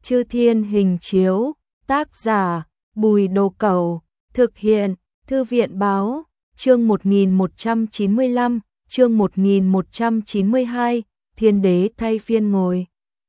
Chư Thiên Hình Chiếu, tác giả Bùi Đồ Cẩu, thực hiện Thư viện Báo, chương 1195, chương 1192, Thiên Đế thay phiên ngồi.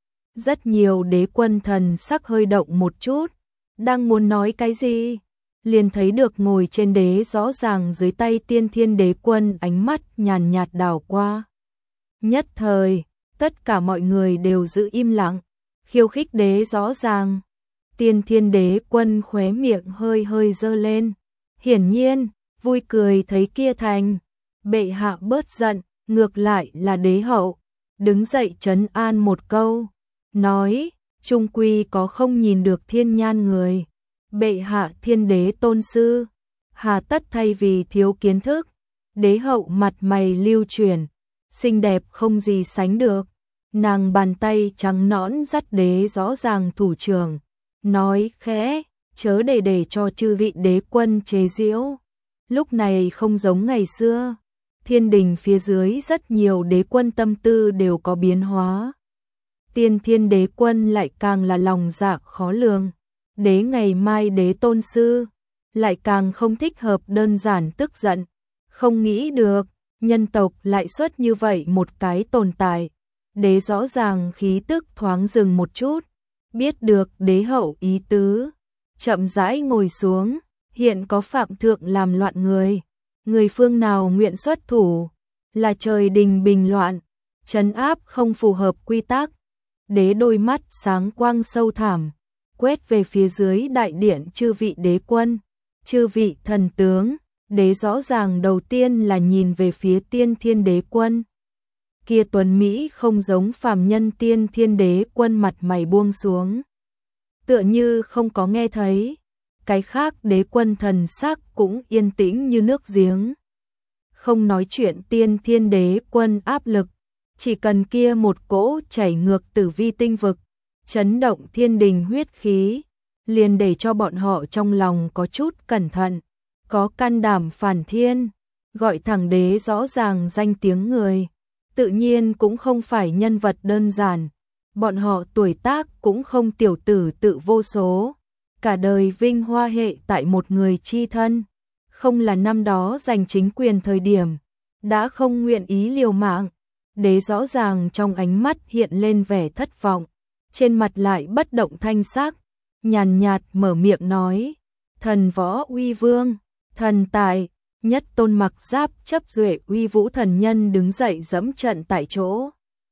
Rất nhiều đế quân thần sắc hơi động một chút, đang muốn nói cái gì, liền thấy được ngồi trên đế rõ ràng dưới tay Tiên Thiên Đế Quân ánh mắt nhàn nhạt đảo qua. Nhất thời, tất cả mọi người đều giữ im lặng, khiêu khích đế rõ ràng. Tiên Thiên Đế Quân khóe miệng hơi hơi giơ lên, hiển nhiên, vui cười thấy kia thành. Bệ hạ bớt giận, ngược lại là đế hậu, đứng dậy trấn an một câu, nói, chung quy có không nhìn được thiên nhan người. Bệ hạ thiên đế tôn sư, hà tất thay vì thiếu kiến thức. Đế hậu mặt mày lưu chuyển, xinh đẹp không gì sánh được. Nàng bàn tay trắng nõn dắt đế rõ ràng thủ trưởng, nói khẽ, chớ để cho chư vị đế quân chế giễu. Lúc này không giống ngày xưa, thiên đình phía dưới rất nhiều đế quân tâm tư đều có biến hóa. Tiên Thiên Đế Quân lại càng là lòng dạ khó lường. Đế ngày mai đế tôn sư, lại càng không thích hợp đơn giản tức giận. Không nghĩ được, nhân tộc lại xuất như vậy một cái tồn tại. Đế rõ ràng khí tức thoáng dừng một chút, biết được đế hậu ý tứ. Chậm rãi ngồi xuống, hiện có phạm thượng làm loạn người. Người phương nào nguyện xuất thủ, là trời đình bình loạn, trấn áp không phù hợp quy tắc. Đế đôi mắt sáng quang sâu thẳm, quét về phía dưới đại điện chư vị đế quân, chư vị thần tướng. Đế rõ ràng đầu tiên là nhìn về phía Tiên Thiên Đế Quân. Kia tuấn Mỹ không giống phàm nhân Tiên Thiên Đế Quân mặt mày buông xuống, tựa như không có nghe thấy. Cái khác đế quân thần sắc cũng yên tĩnh như nước giếng. Không nói chuyện Tiên Thiên Đế Quân áp lực, chỉ cần kia một cỗ chảy ngược tử vi tinh vực, chấn động thiên đình huyết khí, liền để cho bọn họ trong lòng có chút cẩn thận, có can đảm phản thiên, gọi thẳng đế rõ ràng danh tiếng người. Tự nhiên cũng không phải nhân vật đơn giản, bọn họ tuổi tác cũng không tiểu tử tự vô số, cả đời vinh hoa hệ tại một người chi thân, không là năm đó giành chính quyền thời điểm, đã không nguyện ý liều mạng. Đế rõ ràng trong ánh mắt hiện lên vẻ thất vọng, trên mặt lại bất động thanh sắc, nhàn nhạt mở miệng nói, thần võ uy vương, thần tài. Nhất tôn mặc giáp chấp duệ uy vũ thần nhân đứng dậy dẫm trận tại chỗ.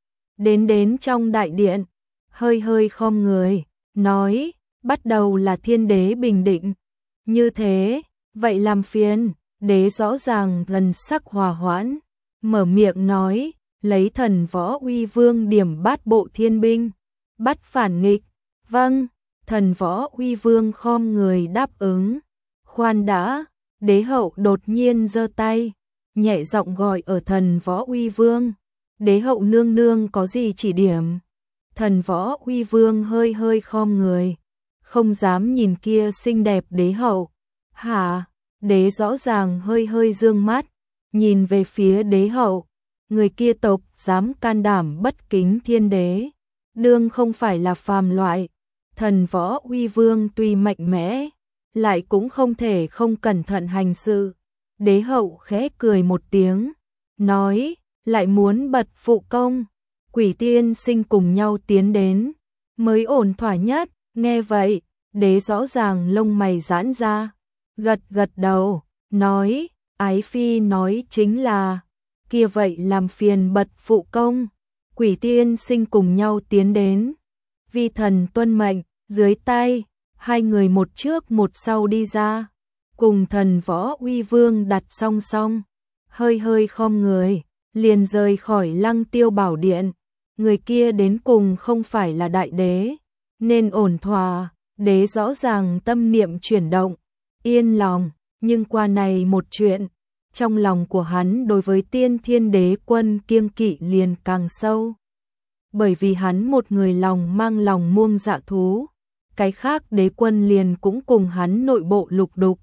Đến trong đại điện, hơi hơi khom người, nói, bắt đầu là thiên đế bình định. Như thế, vậy làm phiền. Đế rõ ràng gần sắc hòa hoãn, mở miệng nói, lấy thần võ uy vương điểm bát bộ thiên binh, bắt phản nghịch. Vâng, thần võ uy vương khom người đáp ứng. Khoan đã. Đế hậu đột nhiên giơ tay, nhẹ giọng gọi ở thần võ uy vương. Đế hậu nương nương có gì chỉ điểm? Thần võ uy vương hơi hơi khom người, không dám nhìn kia xinh đẹp đế hậu. Hả? Đế rõ ràng hơi hơi dương mắt, nhìn về phía đế hậu. Người kia tộc dám can đảm bất kính thiên đế, đương không phải là phàm loại. Thần võ uy vương tuy mạnh mẽ, lại cũng không thể không cẩn thận hành sự. Đế hậu khẽ cười một tiếng, nói, lại muốn bật phụ công, quỷ tiên sinh cùng nhau tiến đến, mới ổn thỏa nhất. Nghe vậy, đế rõ ràng lông mày giãn ra, gật đầu, nói, ái phi nói chính là, kia vậy làm phiền bật phụ công, quỷ tiên sinh cùng nhau tiến đến. Vi thần tuân mệnh. Dưới tay, hai người một trước một sau đi ra, cùng thần võ uy vương đặt song song, hơi hơi khom người, liền rời khỏi Lăng Tiêu Bảo Điện. Người kia đến cùng không phải là đại đế, nên ổn thỏa. Đế rõ ràng tâm niệm chuyển động, yên lòng, nhưng qua này một chuyện, trong lòng của hắn đối với Tiên Thiên Đế Quân kiêng kỵ liền càng sâu. Bởi vì hắn một người lòng mang lòng muông dạ thú, cái khác đế quân liền cũng cùng hắn nội bộ lục đục.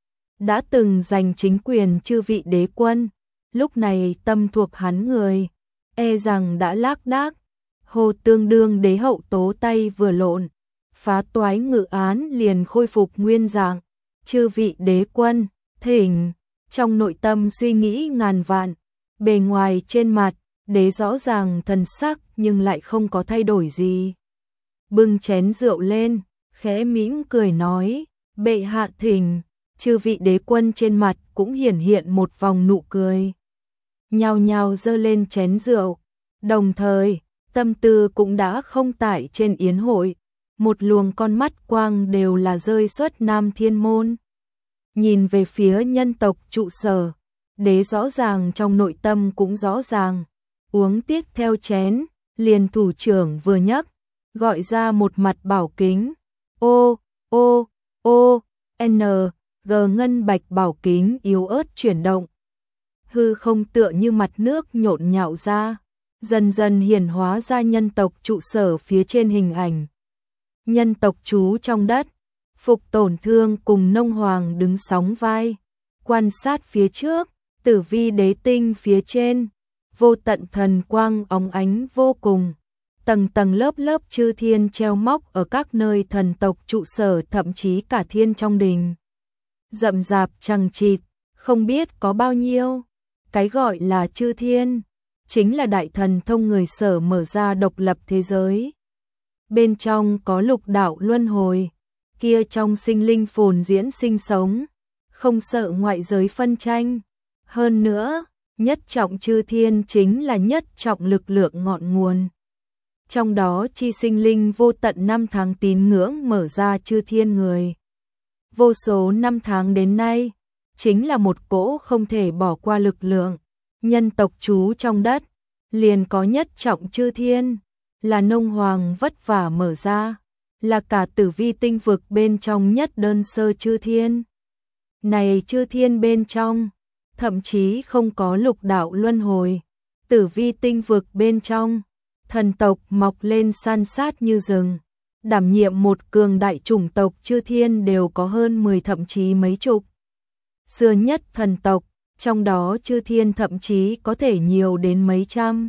Đã từng giành chính quyền chư vị đế quân, lúc này tâm thuộc hắn người, e rằng đã lác đác. Hồ tương đương đế hậu tố tay vừa lộn, phá toái ngự án liền khôi phục nguyên dạng. Chư vị đế quân, thỉnh. Trong nội tâm suy nghĩ ngàn vạn, bề ngoài trên mặt, đế rõ ràng thần sắc nhưng lại không có thay đổi gì. Bưng chén rượu lên, khẽ mỉm cười nói, bệ hạ thỉnh. Chư vị đế quân trên mặt cũng hiển hiện một vòng nụ cười. Nhao nhao giơ lên chén rượu, đồng thời, tâm tư cũng đã không tại trên yến hội, một luồng con mắt quang đều là rơi xuất Nam Thiên Môn. Nhìn về phía nhân tộc trụ sở, đế rõ ràng trong nội tâm cũng rõ ràng, uống tiếp theo chén, liền thủ trưởng vừa nhấc, gọi ra một mặt bảo kính, G ngân bạch bảo kính yếu ớt chuyển động. Hư không tựa như mặt nước nhộn nhạo ra, dần dần hiển hóa ra nhân tộc trụ sở phía trên hình ảnh. Nhân tộc trú trong đất, Phục Tổn Thương cùng Nông Hoàng đứng sóng vai, quan sát phía trước, Tử Vi đế tinh phía trên, vô tận thần quang óng ánh vô cùng. Tầng tầng lớp lớp chư thiên treo móc ở các nơi thần tộc trụ sở, thậm chí cả thiên trong đình. Rậm rạp chằng chịt, không biết có bao nhiêu. Cái gọi là chư thiên, chính là đại thần thông người Sở mở ra độc lập thế giới. Bên trong có lục đạo luân hồi, kia trong sinh linh phồn diễn sinh sống, không sợ ngoại giới phân tranh. Hơn nữa, nhất trọng chư thiên chính là nhất trọng lực lượng ngọn nguồn. Trong đó chi sinh linh vô tận năm tháng tín ngưỡng mở ra chư thiên người. Vô số năm tháng đến nay, chính là một cỗ không thể bỏ qua lực lượng. Nhân tộc trú trong đất, liền có nhất trọng chư thiên, là Nông Hoàng vất vả mở ra, là cả Tử Vi tinh vực bên trong nhất đơn sơ chư thiên. Này chư thiên bên trong, thậm chí không có lục đạo luân hồi. Tử Vi tinh vực bên trong, thần tộc mọc lên san sát như rừng, đảm nhiệm một cường đại chủng tộc chư thiên đều có hơn 10 thậm chí mấy chục. Xưa nhất thần tộc, trong đó chư thiên thậm chí có thể nhiều đến mấy trăm.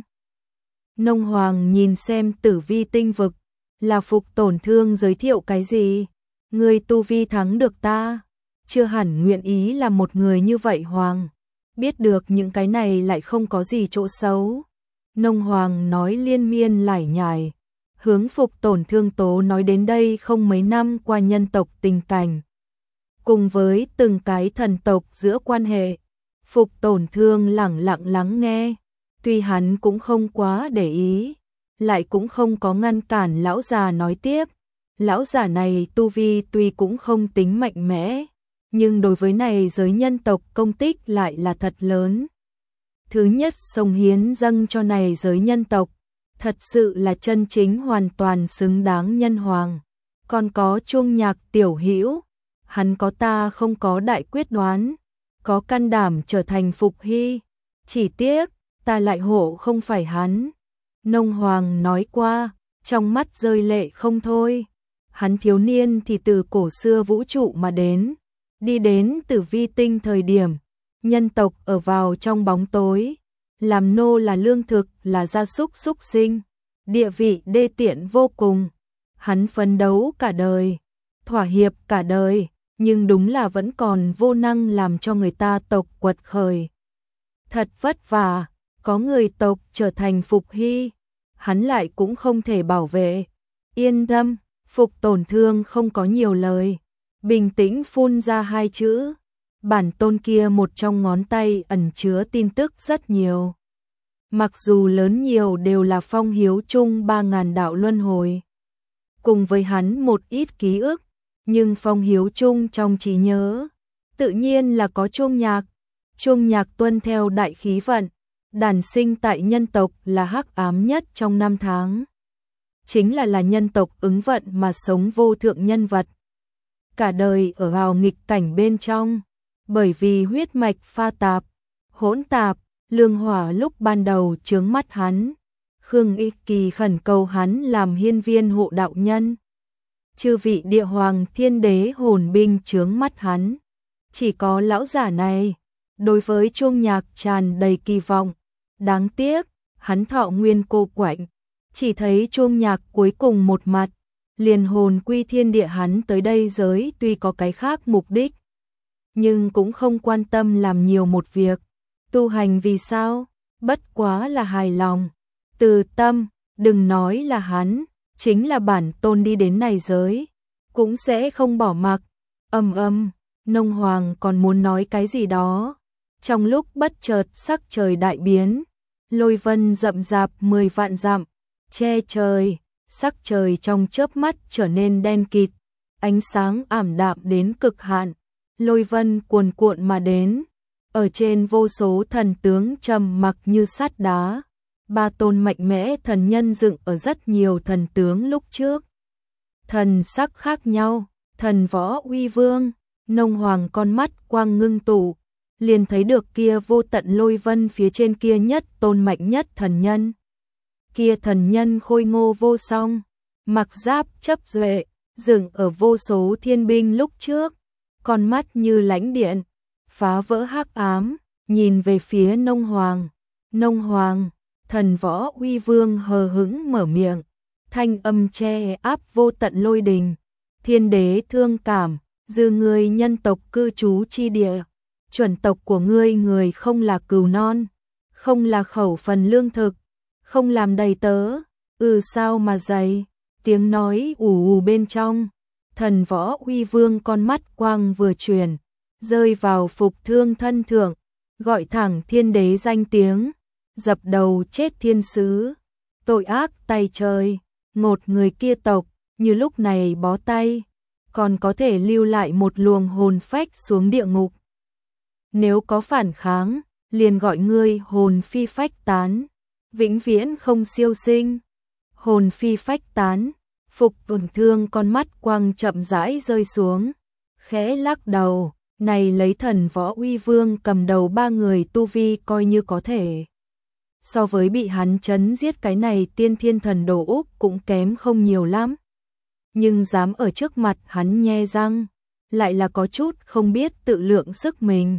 Nông Hoàng nhìn xem Tử Vi tinh vực, là Phục Tổn Thương giới thiệu cái gì? Người tu vi thắng được ta, chưa hẳn nguyện ý là một người như vậy Hoàng. Biết được những cái này lại không có gì chỗ xấu. Nông Hoàng nói liên miên lải nhải, hướng Phục Tổn Thương tố nói đến đây không mấy năm qua nhân tộc tình cảnh. Cùng với từng cái thần tộc giữa quan hệ, Phục Tổn Thương lẳng lặng lắng nghe, tuy hắn cũng không quá để ý, lại cũng không có ngăn cản lão già nói tiếp. Lão già này tu vi tuy cũng không tính mạnh mẽ, nhưng đối với này giới nhân tộc công tích lại là thật lớn. Thứ nhất sông hiến dâng cho này giới nhân tộc, thật sự là chân chính hoàn toàn xứng đáng nhân hoàng. Còn có Chuông Nhạc tiểu hữu, hắn có ta không có đại quyết đoán, có can đảm trở thành Phục Hy, chỉ tiếc ta lại hộ không phải hắn. Nông Hoàng nói qua, trong mắt rơi lệ không thôi. Hắn thiếu niên thì từ cổ xưa vũ trụ mà đến, đi đến Tử Vi tinh thời điểm, nhân tộc ở vào trong bóng tối, làm nô là lương thực, là gia súc súc sinh, địa vị đê tiện vô cùng. Hắn phấn đấu cả đời, thỏa hiệp cả đời, nhưng đúng là vẫn còn vô năng làm cho người ta tộc quật khởi. Thật vất vả, có người tộc trở thành Phục Hy, hắn lại cũng không thể bảo vệ. Yên tâm, Phục Tổn Thương không có nhiều lời, bình tĩnh phun ra hai chữ. Bản tôn kia một trong ngón tay ẩn chứa tin tức rất nhiều. Mặc dù lớn nhiều đều là Phong Hiếu Trung 3000 đạo luân hồi, cùng với hắn một ít ký ức, nhưng Phong Hiếu Trung trong trí nhớ, tự nhiên là có Chuông Nhạc. Chuông Nhạc tuân theo đại khí vận, đản sinh tại nhân tộc là hắc ám nhất trong năm tháng. Chính là nhân tộc ứng vận mà sống vô thượng nhân vật. Cả đời ở vào nghịch cảnh bên trong, bởi vì huyết mạch pha tạp, hỗn tạp, lương hỏa lúc ban đầu chướng mắt hắn. Khương Y Kỳ khẩn cầu hắn làm hiên viên hộ đạo nhân. Chư vị địa hoàng thiên đế hồn binh chướng mắt hắn. Chỉ có lão giả này, đối với Chuông Nhạc tràn đầy kỳ vọng. Đáng tiếc, hắn thọ nguyên cô quạnh, chỉ thấy Chuông Nhạc cuối cùng một mặt, liền hồn quy thiên địa hắn tới đây giới tuy có cái khác mục đích, nhưng cũng không quan tâm làm nhiều một việc. Tu hành vì sao? Bất quá là hài lòng. Từ tâm, đừng nói là hắn, chính là bản tôn đi đến này giới, cũng sẽ không bỏ mặc. Nông Hoàng còn muốn nói cái gì đó. Trong lúc bất chợt sắc trời đại biến, lôi vân rậm rạp 10 vạn dặm, che trời, sắc trời trong chớp mắt trở nên đen kịt, ánh sáng ảm đạm đến cực hạn, lôi vân cuồn cuộn mà đến, ở trên vô số thần tướng trầm mặc như sắt đá, ba tôn mạnh mẽ thần nhân dựng ở rất nhiều thần tướng lúc trước. Thần sắc khác nhau, thần võ uy vương, Nông Hoàng con mắt quang ngưng tụ, liền thấy được kia vô tận lôi vân phía trên kia nhất tôn mạnh nhất thần nhân. Kia thần nhân khôi ngô vô song, mặc giáp chấp duệ, dựng ở vô số thiên binh lúc trước, con mắt như lãnh điện, phá vỡ hắc ám, nhìn về phía Nông Hoàng. Nông Hoàng, thần võ uy vương hờ hững mở miệng, thanh âm che áp vô tận lôi đình. Thiên đế thương cảm, dư ngươi nhân tộc cư trú chi địa, chuẩn tộc của ngươi người không là cừu non, không là khẩu phần lương thực, không làm đầy tớ, sao mà dày. Tiếng nói ù ù bên trong, thần võ uy vương con mắt quang vừa chuyển, rơi vào Phục Thương thân thượng, gọi thẳng thiên đế danh tiếng, dập đầu chết thiên sứ, tội ác tay trời, một người kia tộc, như lúc này bó tay, còn có thể lưu lại một luồng hồn phách xuống địa ngục. Nếu có phản kháng, liền gọi ngươi hồn phi phách tán, vĩnh viễn không siêu sinh. Hồn phi phách tán, Phục Thương con mắt quang chậm rãi rơi xuống, khẽ lắc đầu, này lấy thần võ uy vương cầm đầu ba người tu vi coi như có thể. So với bị hắn chấn giết cái này tiên thiên thần đồ Úc cũng kém không nhiều lắm. Nhưng dám ở trước mặt hắn nhe răng, lại là có chút không biết tự lượng sức mình.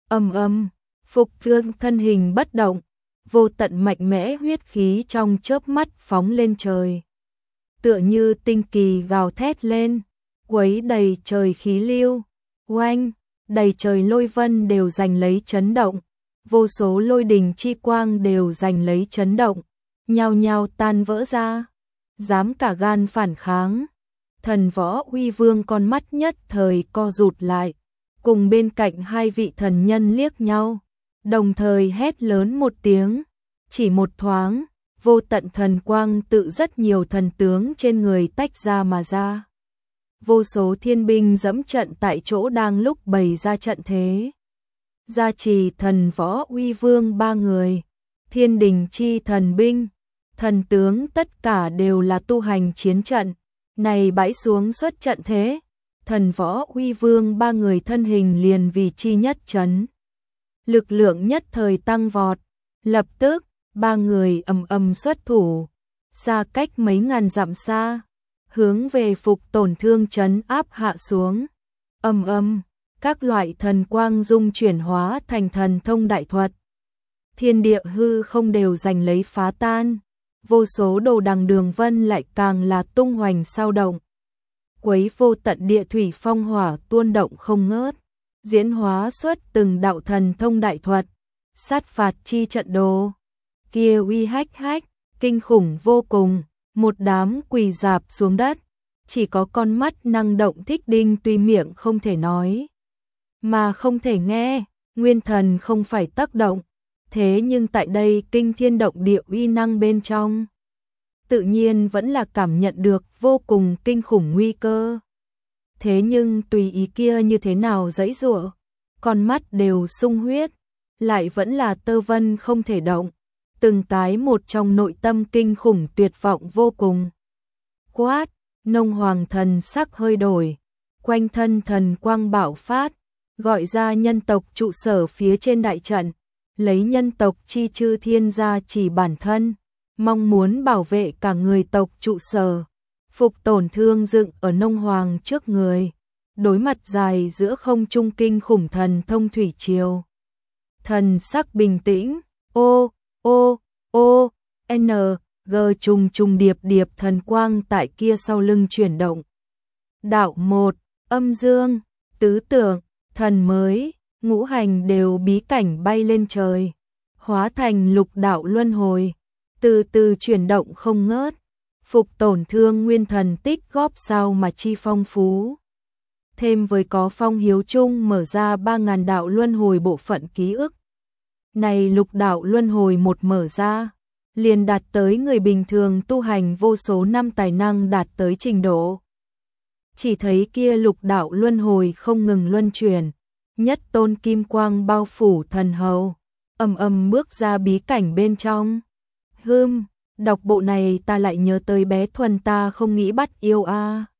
Phục Thương thân hình bất động, vô tận mạnh mẽ huyết khí trong chớp mắt phóng lên trời. Tựa như tinh kỳ gào thét lên, quấy đầy trời khí lưu, oanh, đầy trời lôi vân đều giành lấy chấn động, vô số lôi đình chi quang đều giành lấy chấn động, nhao nhao tan vỡ ra, dám cả gan phản kháng. Thần võ uy vương con mắt nhất thời co rụt lại, cùng bên cạnh hai vị thần nhân liếc nhau, đồng thời hét lớn một tiếng, chỉ một thoáng, vô tận thần quang tự rất nhiều thần tướng trên người tách ra mà ra. Vô số thiên binh dẫm trận tại chỗ đang lúc bày ra trận thế. Gia trì thần võ uy vương ba người, thiên đình chi thần binh, thần tướng tất cả đều là tu hành chiến trận, này bãi xuống xuất trận thế, thần võ uy vương ba người thân hình liền vì chi nhất chấn. Lực lượng nhất thời tăng vọt, lập tức, ba người ầm xuất thủ, xa cách mấy ngàn dặm xa, hướng về Phục Tổn Thương trấn áp hạ xuống. Các loại thần quang dung chuyển hóa thành thần thông đại thuật. Thiên địa hư không đều giành lấy phá tan, vô số đồ đằng đường vân lại càng là tung hoành sao động. Quấy vô tận địa thủy phong hỏa tuôn động không ngớt, diễn hóa xuất từng đạo thần thông đại thuật, sát phạt chi trận đồ. Kia uy hách hách, kinh khủng vô cùng, một đám quỳ dạp xuống đất, chỉ có con mắt năng động Thích Đinh tuy miệng không thể nói, mà không thể nghe, nguyên thần không phải tác động, thế nhưng tại đây kinh thiên động địa uy năng bên trong, tự nhiên vẫn là cảm nhận được vô cùng kinh khủng nguy cơ. Thế nhưng tùy ý kia như thế nào giãy giụa, con mắt đều sung huyết, lại vẫn là tơ vân không thể động, từng tái một trong nội tâm kinh khủng tuyệt vọng vô cùng. Quát, Nông Hoàng thần sắc hơi đổi, quanh thân thần quang bạo phát, gọi ra nhân tộc trụ sở phía trên đại trận, lấy nhân tộc chi chư thiên gia chỉ bản thân, mong muốn bảo vệ cả người tộc trụ sở. Phục Tổn Thương dựng ở Nông Hoàng trước người, đối mặt dài giữa không trung kinh khủng thần thông thủy triều. Thần sắc bình tĩnh, ô, n, gờ trùng trùng điệp điệp thần quang tại kia sau lưng chuyển động. Đạo 1, âm dương, tứ tượng, thần mới, ngũ hành đều bí cảnh bay lên trời, hóa thành lục đạo luân hồi, từ từ chuyển động không ngớt, phục tổn thương nguyên thần tích góp sao mà chi phong phú. Thêm với có Phong Hiếu Trung mở ra 3.000 đạo luân hồi bộ phận ký ức. Này lục đạo luân hồi một mở ra, liền đạt tới người bình thường tu hành vô số năm tài năng đạt tới trình độ. Chỉ thấy kia lục đạo luân hồi không ngừng luân chuyển, nhất tôn kim quang bao phủ thần hầu, ầm ầm bước ra bí cảnh bên trong. Đọc bộ này ta lại nhớ tới bé Thuần ta không nghĩ bắt yêu a.